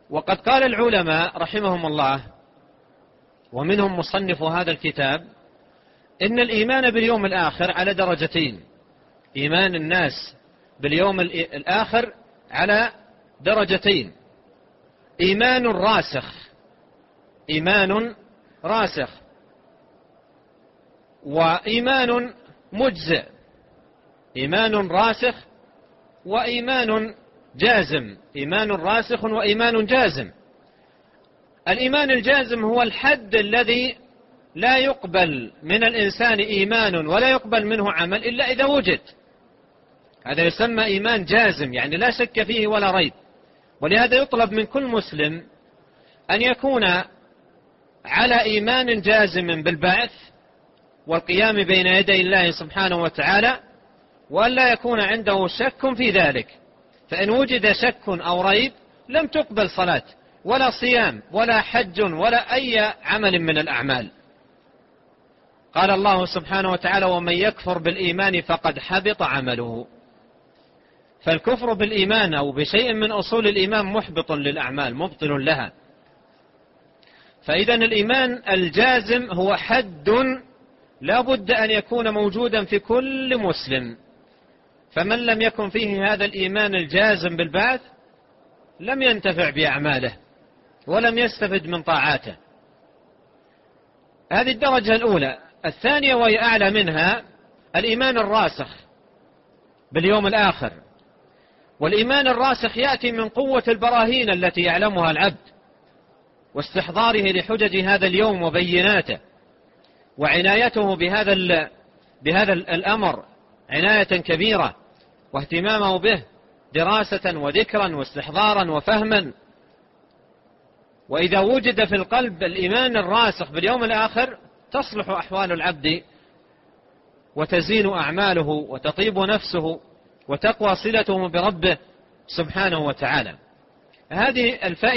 وقد قال العلماء رحمهم الله ومنهم مصنف هذا الكتاب إن الإيمان باليوم الآخر على درجتين. إيمان الناس باليوم الآخر على درجتين: إيمان راسخ وإيمان مجزئ. إيمان راسخ وإيمان جازم. إيمان راسخ وإيمان جازم. الإيمان الجازم هو الحد الذي لا يقبل من الإنسان إيمان ولا يقبل منه عمل إلا إذا وجد. هذا يسمى إيمان جازم، يعني لا شك فيه ولا ريب. ولهذا يطلب من كل مسلم أن يكون على إيمان جازم بالبعث والقيام بين يدي الله سبحانه وتعالى، وأن لا يكون عنده شك في ذلك. فإن وجد شك أو ريب لم تقبل صلاة ولا صيام ولا حج ولا أي عمل من الأعمال. قال الله سبحانه وتعالى: ومن يكفر بالإيمان فقد حبط عمله. فالكفر بالإيمان أو بشيء من أصول الإيمان محبط للأعمال، مبطل لها. فإذا الإيمان الجازم هو حد لا بد أن يكون موجودا في كل مسلم. فمن لم يكن فيه هذا الإيمان الجازم بالبعث لم ينتفع بأعماله ولم يستفد من طاعاته. هذه الدرجة الأولى. الثانية وهي أعلى منها الإيمان الراسخ باليوم الآخر. والإيمان الراسخ يأتي من قوة البراهين التي يعلمها العبد واستحضاره لحجج هذا اليوم وبيناته، وعنايته بهذا الأمر عناية كبيرة، واهتمامه به دراسة وذكرا واستحضارا وفهما. وإذا وجد في القلب الإيمان الراسخ باليوم الآخر تصلح أحوال العبد وتزين أعماله وتطيب نفسه وتقوى صلته بربه سبحانه وتعالى. هذه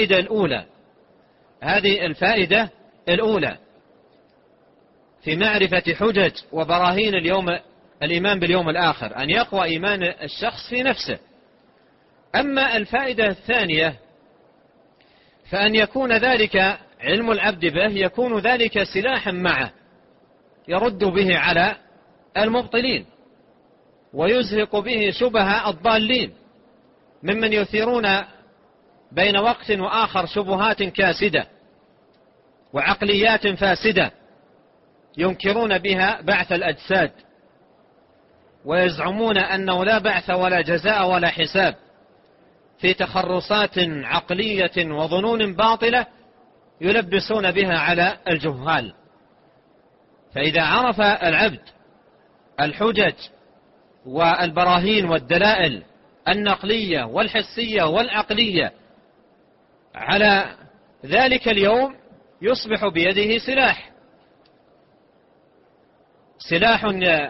الفائدة الأولى في معرفة حجج وبراهين الإيمان باليوم الآخر، أن يقوى إيمان الشخص في نفسه. أما الفائدة الثانية فأن يكون ذلك علم العبد به، يكون ذلك سلاحا معه يرد به على المبطلين ويزهق به شبه الضالين ممن يثيرون بين وقت وآخر شبهات كاسدة وعقليات فاسدة ينكرون بها بعث الأجساد، ويزعمون أنه لا بعث ولا جزاء ولا حساب، في تخرصات عقلية وظنون باطلة يلبسون بها على الجهال. فإذا عرف العبد الحجج والبراهين والدلائل النقلية والحسية والعقلية على ذلك اليوم يصبح بيده سلاح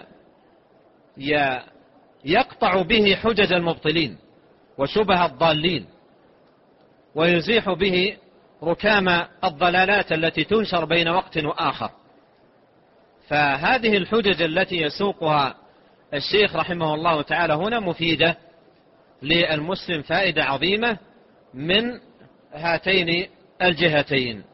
يقطع به حجج المبطلين وشبه الضالين، ويزيح به ركام الضلالات التي تنشر بين وقت وآخر. فهذه الحجج التي يسوقها الشيخ رحمه الله تعالى هنا مفيدة للمسلم فائدة عظيمة من هاتين الجهتين.